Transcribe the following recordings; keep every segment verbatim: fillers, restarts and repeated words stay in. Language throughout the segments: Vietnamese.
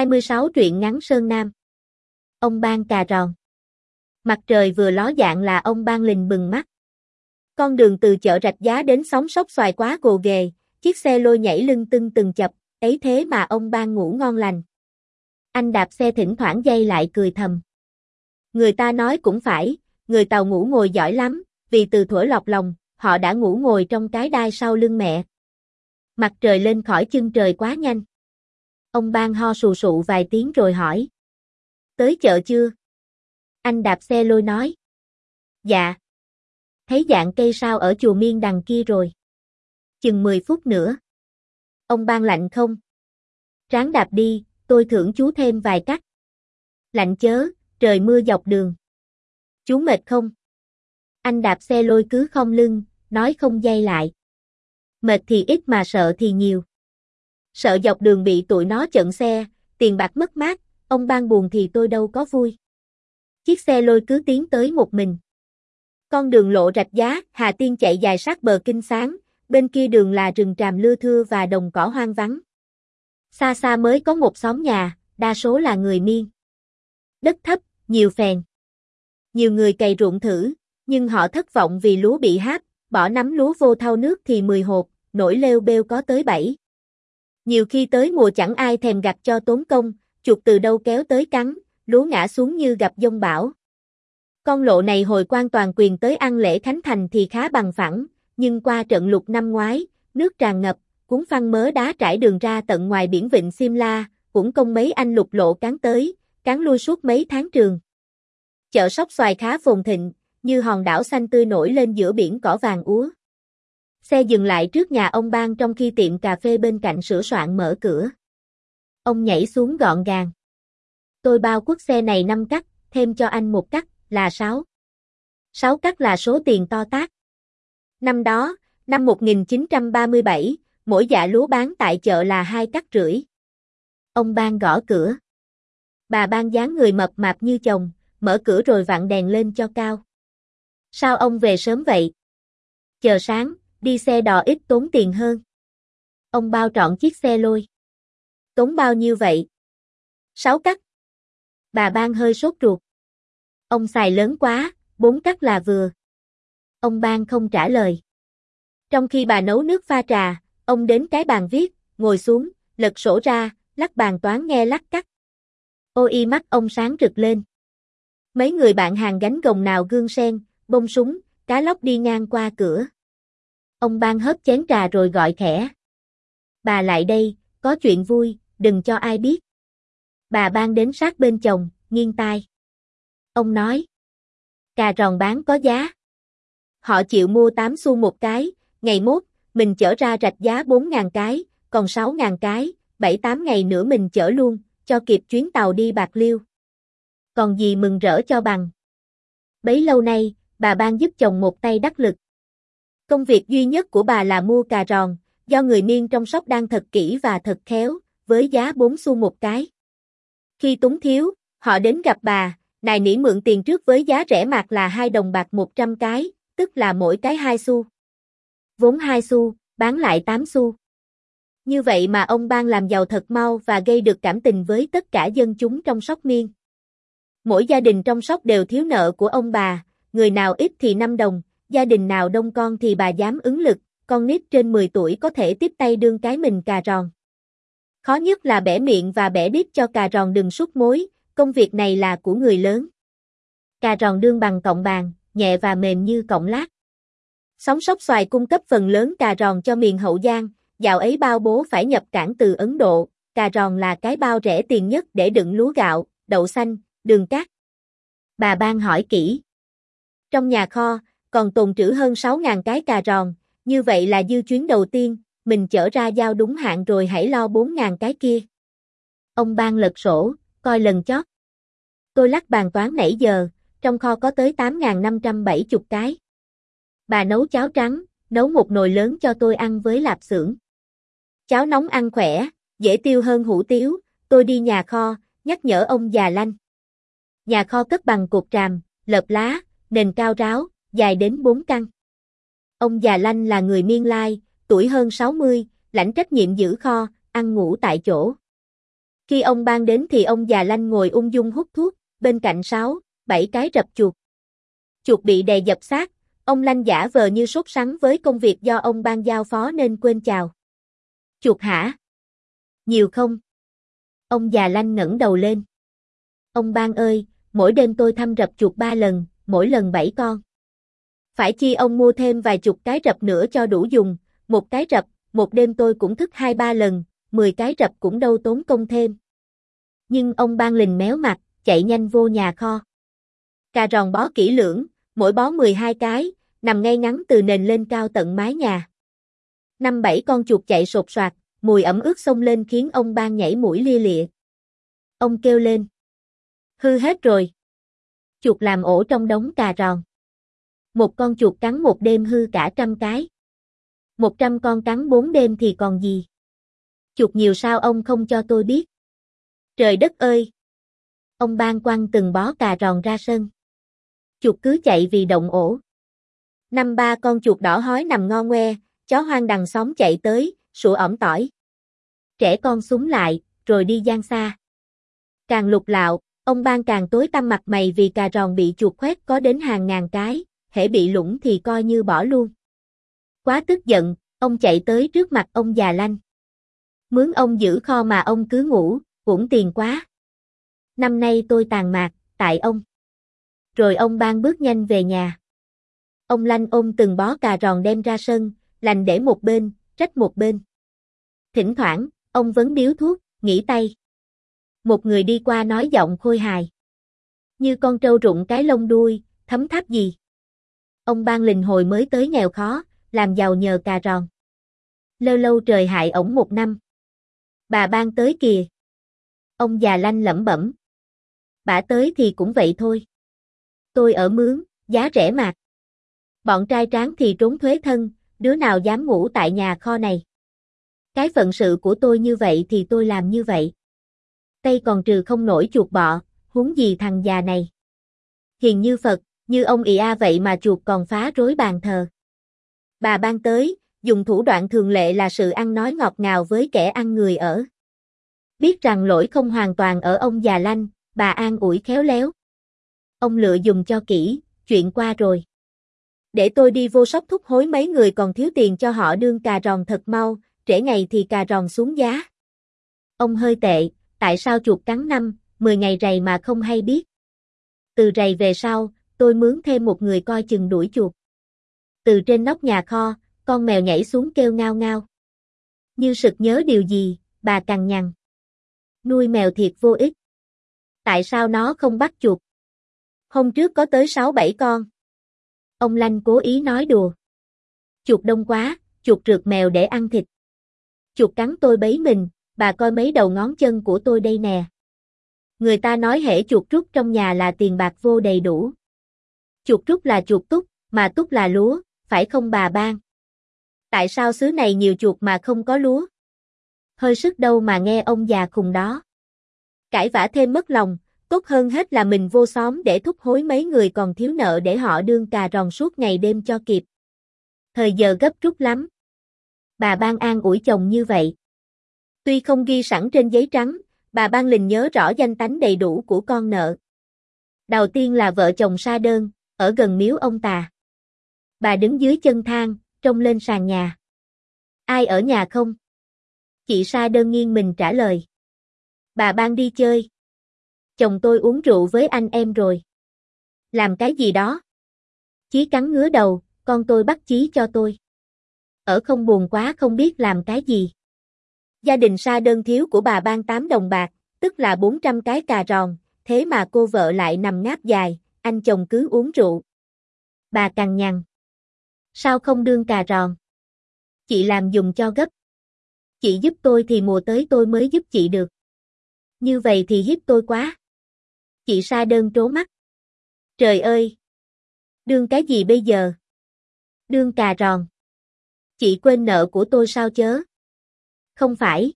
hai mươi sáu truyện ngắn Sơn Nam. Ông Ban Cà Ròn. Mặt trời vừa ló dạng là ông Ban lình bừng mắt. Con đường từ chợ Rạch Giá đến xóm Sóc Xoài quá gồ ghề, chiếc xe lôi nhảy lưng tưng từng chập, ấy thế mà ông Ban ngủ ngon lành. Anh đạp xe thỉnh thoảng giây lại cười thầm. Người ta nói cũng phải, người Tàu ngủ ngồi giỏi lắm, vì từ thuở lọt lòng, họ đã ngủ ngồi trong cái đai sau lưng mẹ. Mặt trời lên khỏi chân trời quá nhanh. Ông Ban ho sù sụ vài tiếng rồi hỏi. Tới chợ chưa? Anh đạp xe lôi nói. Dạ. Thấy dạng cây sao ở chùa Miên đằng kia rồi. Chừng mười phút nữa. Ông Ban lạnh không? Ráng đạp đi, tôi thưởng chú thêm vài cắt. Lạnh chớ, trời mưa dọc đường. Chú mệt không? Anh đạp xe lôi cứ khom lưng, nói không dây lại. Mệt thì ít mà sợ thì nhiều. Sợ dọc đường bị tụi nó chặn xe, tiền bạc mất mát, ông Ban buồn thì tôi đâu có vui. Chiếc xe lôi cứ tiến tới một mình. Con đường lộ Rạch Giá, Hà Tiên chạy dài sát bờ Kinh Sáng, bên kia đường là rừng tràm lưa thưa và đồng cỏ hoang vắng. Xa xa mới có một xóm nhà, đa số là người Miên. Đất thấp, nhiều phèn. Nhiều người cày ruộng thử, nhưng họ thất vọng vì lúa bị háp, bỏ nắm lúa vô thau nước thì mười hột, nổi lêu bêu có tới bảy. Nhiều khi tới mùa chẳng ai thèm gặt cho tốn công, chuột từ đâu kéo tới cắn, lúa ngã xuống như gặp giông bão. Con lộ này hồi Quan toàn quyền tới ăn lễ Khánh Thành thì khá bằng phẳng, nhưng qua trận lụt năm ngoái, nước tràn ngập, cuốn phăng mớ đá trải đường ra tận ngoài biển Vịnh Simla, cũng công mấy anh lục lộ cán tới, cán lui suốt mấy tháng trường. Chợ Sóc Xoài khá phồn thịnh, như hòn đảo xanh tươi nổi lên giữa biển cỏ vàng úa. Xe dừng lại trước nhà ông Ban trong khi tiệm cà phê bên cạnh sửa soạn mở cửa. Ông nhảy xuống gọn gàng. Tôi bao quất xe này năm cắt, thêm cho anh một cắt, là sáu. sáu cắt là số tiền to tát. Năm đó, năm một nghìn chín trăm ba mươi bảy, mỗi dạ lúa bán tại chợ là hai cắt rưỡi. Ông Ban gõ cửa. Bà Ban dáng người mập mạp như chồng, mở cửa rồi vặn đèn lên cho cao. Sao ông về sớm vậy? Chờ sáng, đi xe đò ít tốn tiền hơn. Ông bao trọn chiếc xe lôi. Tốn bao nhiêu vậy? Sáu cắt. Bà Ban hơi sốt ruột. Ông xài lớn quá, bốn cắt là vừa. Ông Ban không trả lời. Trong khi bà nấu nước pha trà, ông đến cái bàn viết, ngồi xuống, lật sổ ra, lắc bàn toán nghe lắc cắt. Ôi mắt ông sáng rực lên. Mấy người bạn hàng gánh gồng nào gương sen, bông súng, cá lóc đi ngang qua cửa. Ông Ban hớp chén trà rồi gọi khẽ. Bà lại đây, có chuyện vui, đừng cho ai biết. Bà Ban đến sát bên chồng, nghiêng tai. Ông nói. Cà ròn bán có giá. Họ chịu mua tám xu một cái, ngày mốt, mình chở ra Rạch Giá bốn ngàn cái, còn sáu ngàn cái, bảy tám ngày nữa mình chở luôn, cho kịp chuyến tàu đi Bạc Liêu. Còn gì mừng rỡ cho bằng. Bấy lâu nay, bà Ban giúp chồng một tay đắc lực. Công việc duy nhất của bà là mua cà ròn, do người Miên trong Sóc đang thật kỹ và thật khéo, với giá bốn xu một cái. Khi túng thiếu, họ đến gặp bà, nài nỉ mượn tiền trước với giá rẻ mạt là hai đồng bạc một trăm cái, tức là mỗi cái hai xu. Vốn hai xu, bán lại tám xu. Như vậy mà ông Ban làm giàu thật mau và gây được cảm tình với tất cả dân chúng trong Sóc Miên. Mỗi gia đình trong Sóc đều thiếu nợ của ông bà, người nào ít thì năm đồng, gia đình nào đông con thì bà dám ứng lực, con nít trên mười tuổi có thể tiếp tay đương cái mình cà ròn. Khó nhất là bẻ miệng và bẻ đít cho cà ròn đừng sút mối, công việc này là của người lớn. Cà ròn đương bằng cọng bàn, nhẹ và mềm như cọng lát. Xóm Sóc Xoài cung cấp phần lớn cà ròn cho miền Hậu Giang, dạo ấy bao bố phải nhập cảng từ Ấn Độ, cà ròn là cái bao rẻ tiền nhất để đựng lúa gạo, đậu xanh, đường cát. Bà Ban hỏi kỹ. Trong nhà kho, còn tồn trữ hơn sáu ngàn cái cà ròn, như vậy là dư chuyến đầu tiên, mình chở ra giao đúng hạn rồi hãy lo bốn ngàn cái kia. Ông Ban lật sổ, coi lần chót. Tôi lắc bàn toán nãy giờ, trong kho có tới tám nghìn năm trăm bảy mươi cái. Bà nấu cháo trắng, nấu một nồi lớn cho tôi ăn với lạp xưởng. Cháo nóng ăn khỏe, dễ tiêu hơn hủ tiếu, tôi đi nhà kho, nhắc nhở ông già Lanh. Nhà kho cất bằng cột tràm, lợp lá, nền cao ráo, dài đến bốn căn. Ông già Lanh là người Miên Lai, tuổi hơn sáu mươi, lãnh trách nhiệm giữ kho, ăn ngủ tại chỗ. Khi ông Bang đến thì ông già Lanh ngồi ung dung hút thuốc, bên cạnh sáu, bảy cái rập chuột. Chuột bị đè dập xác, ông Lanh giả vờ như sốt sắng với công việc do ông Bang giao phó nên quên chào. Chuột hả? Nhiều không? Ông già Lanh ngẩng đầu lên. Ông Bang ơi, mỗi đêm tôi thăm rập chuột ba lần, mỗi lần bảy con. Phải chi ông mua thêm vài chục cái rập nữa cho đủ dùng, một cái rập, một đêm tôi cũng thức hai ba lần, mười cái rập cũng đâu tốn công thêm. Nhưng ông Bang lình méo mặt, chạy nhanh vô nhà kho. Cà ròn bó kỹ lưỡng, mỗi bó mười hai cái, nằm ngay ngắn từ nền lên cao tận mái nhà. Năm bảy con chuột chạy sột soạt, mùi ẩm ướt xông lên khiến ông Bang nhảy mũi lia lịa. Ông kêu lên. Hư hết rồi. Chuột làm ổ trong đống cà ròn. Một con chuột cắn một đêm hư cả trăm cái. Một trăm con cắn bốn đêm thì còn gì? Chuột nhiều sao ông không cho tôi biết? Trời đất ơi! Ông Bang quăng từng bó cà ròn ra sân. Chuột cứ chạy vì động ổ. Năm ba con chuột đỏ hói nằm ngo ngoe, chó hoang đằng xóm chạy tới, sủa ỏm tỏi. Trẻ con súng lại, rồi đi giang xa. Càng lục lạo, ông Bang càng tối tăm mặt mày vì cà ròn bị chuột khoét có đến hàng ngàn cái, hễ bị lủng thì coi như bỏ luôn. Quá tức giận, ông chạy tới trước mặt ông già Lanh. Mướn ông giữ kho mà ông cứ ngủ, uổng tiền quá. Năm nay tôi tàn mạc, tại ông. Rồi ông Bang bước nhanh về nhà. Ông Lanh ôm từng bó cà ròn đem ra sân, lành để một bên, trách một bên. Thỉnh thoảng, ông vấn điếu thuốc, nghỉ tay. Một người đi qua nói giọng khôi hài. Như con trâu rụng cái lông đuôi, thấm tháp gì. Ông Bang lình hồi mới tới nghèo khó, làm giàu nhờ cà ròn. Lâu lâu trời hại ổng một năm. Bà Bang tới kìa. Ông già Lanh lẩm bẩm. Bả tới thì cũng vậy thôi. Tôi ở mướn, giá rẻ mạt. Bọn trai tráng thì trốn thuế thân, đứa nào dám ngủ tại nhà kho này. Cái phận sự của tôi như vậy thì tôi làm như vậy. Tay còn trừ không nổi chuột bọ, huống gì thằng già này. Hiền như Phật, như ông ì a vậy mà chuột còn phá rối bàn thờ. Bà Bang tới, dùng thủ đoạn thường lệ là sự ăn nói ngọt ngào với kẻ ăn người ở. Biết rằng lỗi không hoàn toàn ở ông già Lanh, bà an ủi khéo léo. Ông lựa dùng cho kỹ, chuyện qua rồi. Để tôi đi vô shop thúc hối mấy người còn thiếu tiền cho họ đương cà ròn thật mau, trễ ngày thì cà ròn xuống giá. Ông hơi tệ, tại sao chuột cắn năm, mười ngày rày mà không hay biết. Từ rày về sau, tôi mướn thêm một người coi chừng đuổi chuột. Từ trên nóc nhà kho, con mèo nhảy xuống kêu ngao ngao. Như sực nhớ điều gì, bà cằn nhằn. Nuôi mèo thiệt vô ích. Tại sao nó không bắt chuột? Hôm trước có tới sáu bảy con. Ông Lanh cố ý nói đùa. Chuột đông quá, chuột rượt mèo để ăn thịt. Chuột cắn tôi bấy mình, bà coi mấy đầu ngón chân của tôi đây nè. Người ta nói hễ chuột rút trong nhà là tiền bạc vô đầy đủ. Chuột rút là chuột túc, mà túc là lúa, phải không bà Bang? Tại sao xứ này nhiều chuột mà không có lúa? Hơi sức đâu mà nghe ông già khùng đó. Cãi vã thêm mất lòng, tốt hơn hết là mình vô xóm để thúc hối mấy người còn thiếu nợ để họ đương cà ròn suốt ngày đêm cho kịp. Thời giờ gấp rút lắm. Bà Bang an ủi chồng như vậy. Tuy không ghi sẵn trên giấy trắng, bà Bang lình nhớ rõ danh tánh đầy đủ của con nợ. Đầu tiên là vợ chồng sa đơn, ở gần miếu ông Tà. Bà đứng dưới chân thang, trông lên sàn nhà. Ai ở nhà không? Chị sa đơn nghiêng mình trả lời. Bà Bang đi chơi. Chồng tôi uống rượu với anh em rồi. Làm cái gì đó? Chí cắn ngứa đầu, con tôi bắt Chí cho tôi. Ở không buồn quá không biết làm cái gì. Gia đình sa đơn thiếu của bà Bang tám đồng bạc, tức là bốn trăm cái cà ròn, thế mà cô vợ lại nằm ngáp dài, anh chồng cứ uống rượu. Bà cằn nhằn. Sao không đương cà ròn? Chị làm dùng cho gấp. Chị giúp tôi thì mùa tới tôi mới giúp chị được. Như vậy thì hiếp tôi quá. Chị sa đơn trố mắt. Trời ơi! Đương cái gì bây giờ? Đương cà ròn. Chị quên nợ của tôi sao chớ? Không phải.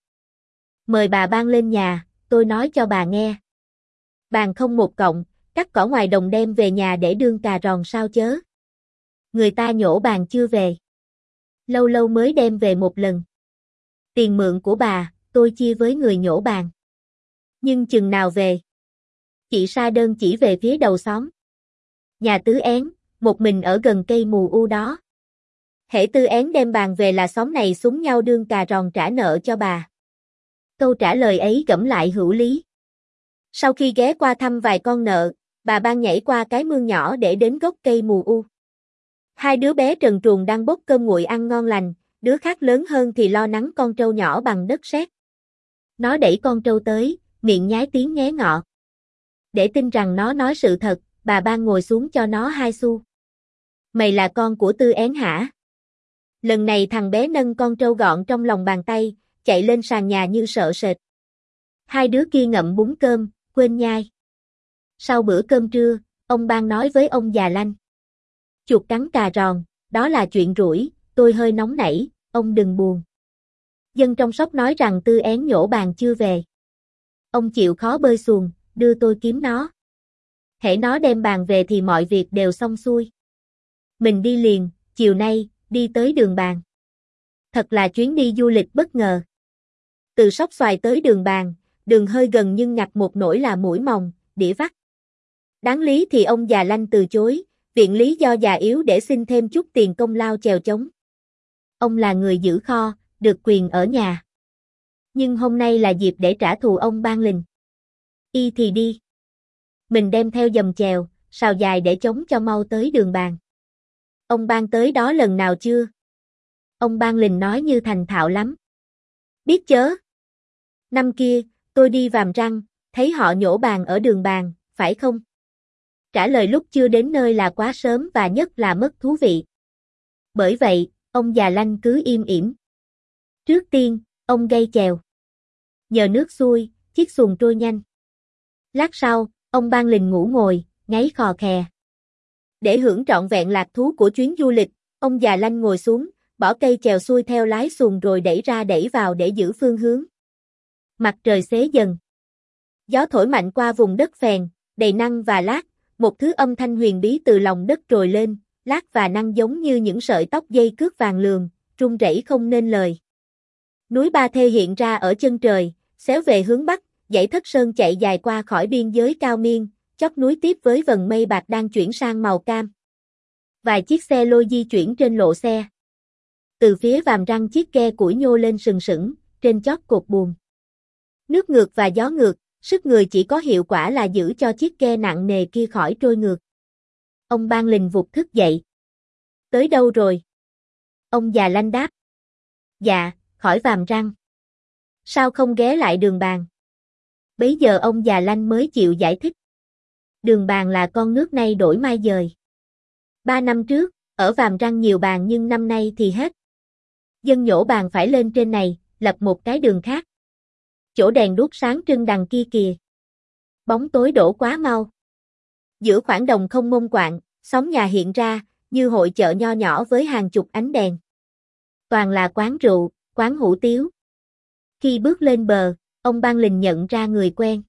Mời bà Bang lên nhà, tôi nói cho bà nghe. Bàn không một cộng, cắt cỏ ngoài đồng đem về nhà để đương cà ròn sao chớ? Người ta nhổ bàn chưa về. Lâu lâu mới đem về một lần. Tiền mượn của bà, tôi chia với người nhổ bàn. Nhưng chừng nào về? Chị sa đơn chỉ về phía đầu xóm. Nhà Tứ Én, một mình ở gần cây mù u đó. Hễ Tư Én đem bàn về là xóm này súng nhau đương cà ròn trả nợ cho bà. Câu trả lời ấy gẫm lại hữu lý. Sau khi ghé qua thăm vài con nợ, bà ban nhảy qua cái mương nhỏ để đến gốc cây mù u. Hai đứa bé trần truồng đang bốc cơm nguội ăn ngon lành, đứa khác lớn hơn thì lo nắng con trâu nhỏ bằng đất sét. Nó đẩy con trâu tới, miệng nhái tiếng nghé ngọ. Để tin rằng nó nói sự thật, bà ban ngồi xuống cho nó hai xu. Mày là con của Tư Én hả? Lần này thằng bé nâng con trâu gọn trong lòng bàn tay, chạy lên sàn nhà như sợ sệt. Hai đứa kia ngậm bún cơm, quên nhai. Sau bữa cơm trưa, ông ban nói với ông già Lanh. Chuột cắn cà ròn, đó là chuyện rủi, tôi hơi nóng nảy, ông đừng buồn. Dân trong xóm nói rằng Tư Én nhổ bàn chưa về. Ông chịu khó bơi xuồng, đưa tôi kiếm nó. Hễ nó đem bàn về thì mọi việc đều xong xuôi. Mình đi liền, chiều nay, đi tới Đường Bàn. Thật là chuyến đi du lịch bất ngờ. Từ Sóc Xoài tới Đường Bàn, đường hơi gần nhưng ngặt một nỗi là mũi mòng, đĩa vắt. Đáng lý thì ông già Lanh từ chối, viện lý do già yếu để xin thêm chút tiền công lao chèo chống. Ông là người giữ kho, được quyền ở nhà. Nhưng hôm nay là dịp để trả thù ông Ban Lình. Y thì đi. Mình đem theo dầm chèo, sào dài để chống cho mau tới Đường Bàn. Ông Ban tới đó lần nào chưa? Ông Ban Lình nói như thành thạo lắm. Biết chớ. Năm kia, tôi đi Vàm Răng, thấy họ nhổ bàn ở Đường Bàn, phải không? Trả lời lúc chưa đến nơi là quá sớm và nhất là mất thú vị. Bởi vậy, ông già Lanh cứ im ỉm. Trước tiên, ông gây chèo. Nhờ nước xuôi, chiếc xuồng trôi nhanh. Lát sau, ông Ban Lình ngủ ngồi, ngáy khò khè. Để hưởng trọn vẹn lạc thú của chuyến du lịch, ông già Lanh ngồi xuống, bỏ cây chèo xuôi theo lái xuồng rồi đẩy ra đẩy vào để giữ phương hướng. Mặt trời xế dần. Gió thổi mạnh qua vùng đất phèn, đầy năng và lát, một thứ âm thanh huyền bí từ lòng đất trồi lên, lát và năng giống như những sợi tóc dây cước vàng lườm, rung rẩy không nên lời. Núi Ba Thê hiện ra ở chân trời, xéo về hướng bắc, dãy Thất Sơn chạy dài qua khỏi biên giới cao miên, chót núi tiếp với vầng mây bạc đang chuyển sang màu cam. Vài chiếc xe lôi di chuyển trên lộ xe. Từ phía Vàm Răng chiếc ghe củi nhô lên sừng sững, trên chót cột buồm. Nước ngược và gió ngược, sức người chỉ có hiệu quả là giữ cho chiếc ghe nặng nề kia khỏi trôi ngược. Ông Ban Lình vụt thức dậy. Tới đâu rồi? Ông già Lanh đáp. Dạ, khỏi Vàm Răng. Sao không ghé lại Đường Bàn? Bấy giờ ông già Lanh mới chịu giải thích. Đường Bàn là con nước nay đổi mai dời. Ba năm trước, ở Vàm Răng nhiều bàn nhưng năm nay thì hết. Dân nhổ bàn phải lên trên này, lập một cái đường khác. Chỗ đèn đuốc sáng trưng đằng kia kìa. Bóng tối đổ quá mau. Giữa khoảng đồng không mông quạng, xóm nhà hiện ra, như hội chợ nho nhỏ với hàng chục ánh đèn. Toàn là quán rượu, quán hủ tiếu. Khi bước lên bờ, ông Ban Lình nhận ra người quen.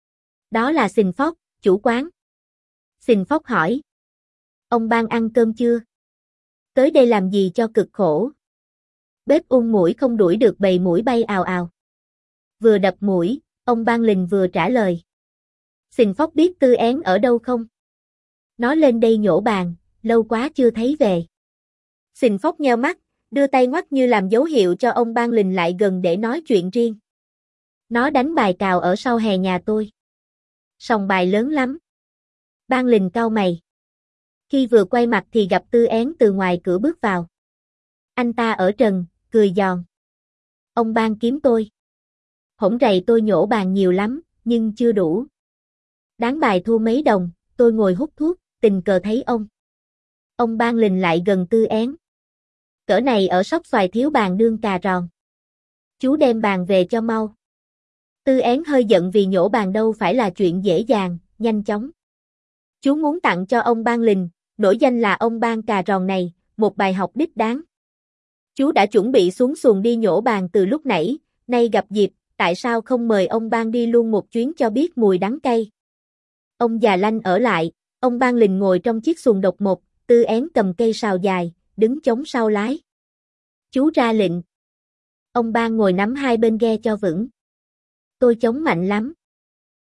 Đó là Xình Phóc, chủ quán. Xình Phóc hỏi. Ông Ban ăn cơm chưa? Tới đây làm gì cho cực khổ? Bếp ung muỗi không đuổi được bầy muỗi bay ào ào. Vừa đập muỗi, ông Ban Lình vừa trả lời. Xình Phóc biết Tư Én ở đâu không? Nó lên đây nhổ bàn, lâu quá chưa thấy về. Xình Phóc nheo mắt, đưa tay ngoắc như làm dấu hiệu cho ông Ban Lình lại gần để nói chuyện riêng. Nó đánh bài cào ở sau hè nhà tôi. Sòng bài lớn lắm. Ban Lình cau mày. Khi vừa quay mặt thì gặp Tư Én từ ngoài cửa bước vào. Anh ta ở trần, cười giòn. Ông Ban kiếm tôi. Hổng rầy tôi nhổ bàn nhiều lắm, nhưng chưa đủ. Đáng bài thua mấy đồng, tôi ngồi hút thuốc, tình cờ thấy ông. Ông Ban Lình lại gần Tư Én. Cỡ này ở Sóc Xoài thiếu bàn đương cà ròn. Chú đem bàn về cho mau. Tư Én hơi giận vì nhổ bàn đâu phải là chuyện dễ dàng, nhanh chóng. Chú muốn tặng cho ông Ban Lình, nổi danh là ông Ban cà ròn này, một bài học đích đáng. Chú đã chuẩn bị xuống xuồng đi nhổ bàn từ lúc nãy, nay gặp dịp, tại sao không mời ông Ban đi luôn một chuyến cho biết mùi đắng cay. Ông già Lanh ở lại, ông Ban Lình ngồi trong chiếc xuồng độc một, Tư Én cầm cây sào dài, đứng chống sau lái. Chú ra lệnh. Ông Ban ngồi nắm hai bên ghe cho vững. Tôi chống mạnh lắm.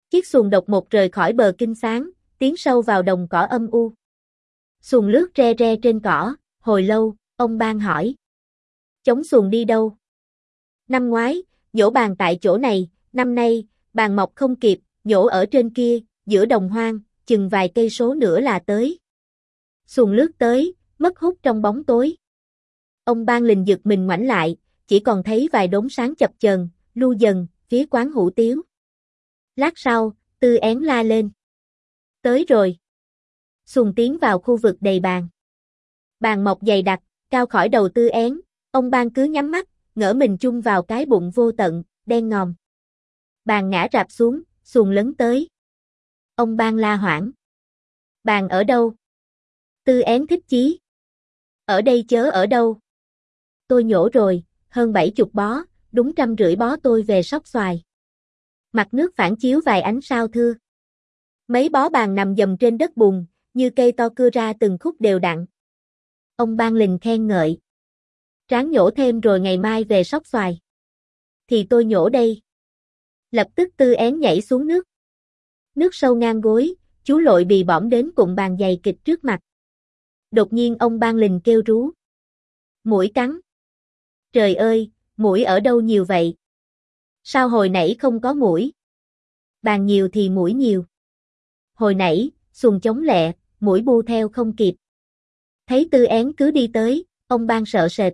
Chiếc xuồng độc một rời khỏi bờ Kinh Sáng, tiến sâu vào đồng cỏ âm u. Xuồng lướt re re trên cỏ, hồi lâu, ông Bang hỏi. Chống xuồng đi đâu? Năm ngoái, nhổ bàn tại chỗ này, năm nay, bàn mọc không kịp, nhổ ở trên kia, giữa đồng hoang, chừng vài cây số nữa là tới. Xuồng lướt tới, mất hút trong bóng tối. Ông Bang Lình giật mình ngoảnh lại, chỉ còn thấy vài đốm sáng chập chờn, lưu dần, phía quán hủ tiếu. Lát sau, Tư Én la lên. Tới rồi. Xuồng tiến vào khu vực đầy bàn. Bàn mọc dày đặc, cao khỏi đầu Tư Én, ông Bang cứ nhắm mắt, ngỡ mình chung vào cái bụng vô tận, đen ngòm. Bàn ngã rạp xuống, xuồng lấn tới. Ông Bang la hoảng. Bàn ở đâu? Tư Én thích chí. Ở đây chớ ở đâu. Tôi nhổ rồi, hơn bảy chục bó, đúng trăm rưỡi bó tôi về Sóc Xoài. Mặt nước phản chiếu vài ánh sao thưa. Mấy bó bàn nằm dầm trên đất bùn, như cây to cưa ra từng khúc đều đặn. Ông Bang Lình khen ngợi. Ráng nhổ thêm rồi ngày mai về Sóc Xoài. Thì tôi nhổ đây. Lập tức Tư Én nhảy xuống nước. Nước sâu ngang gối, chú lội bì bõm đến cụm bàn dày kịch trước mặt. Đột nhiên ông Bang Lình kêu rú. Muỗi cắn. Trời ơi, muỗi ở đâu nhiều vậy? Sao hồi nãy không có muỗi? Bàn nhiều thì muỗi nhiều. Hồi nãy, xuồng chống lẹ, muỗi bu theo không kịp. Thấy Tư Én cứ đi tới, ông Bang sợ sệt.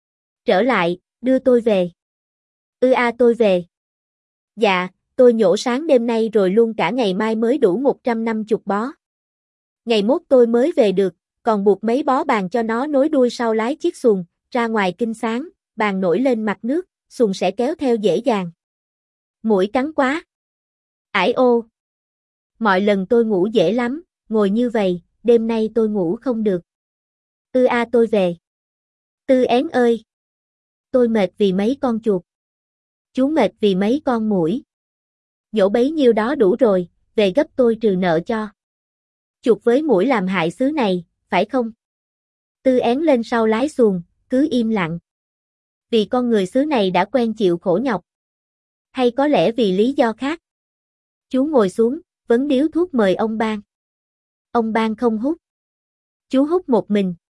Trở lại, đưa tôi về. Ư a tôi về. Dạ, tôi nhổ sáng đêm nay rồi luôn cả ngày mai mới đủ một trăm năm mươi bó. Ngày mốt tôi mới về được, còn buộc mấy bó bàn cho nó nối đuôi sau lái chiếc xuồng, ra ngoài Kinh Sáng, bàn nổi lên mặt nước, xuồng sẽ kéo theo dễ dàng. Muỗi cắn quá. Ải ô. Mọi lần tôi ngủ dễ lắm, ngồi như vậy, đêm nay tôi ngủ không được. Ư a tôi về. Tư Én ơi. Tôi mệt vì mấy con chuột. Chú mệt vì mấy con muỗi. Nhổ bấy nhiêu đó đủ rồi, về gấp tôi trừ nợ cho. Chuột với muỗi làm hại xứ này, phải không? Tư Én lên sau lái xuồng, cứ im lặng. Vì con người xứ này đã quen chịu khổ nhọc. Hay có lẽ vì lý do khác? Chú ngồi xuống, vấn điếu thuốc mời ông Bang. Ông Bang không hút. Chú hút một mình.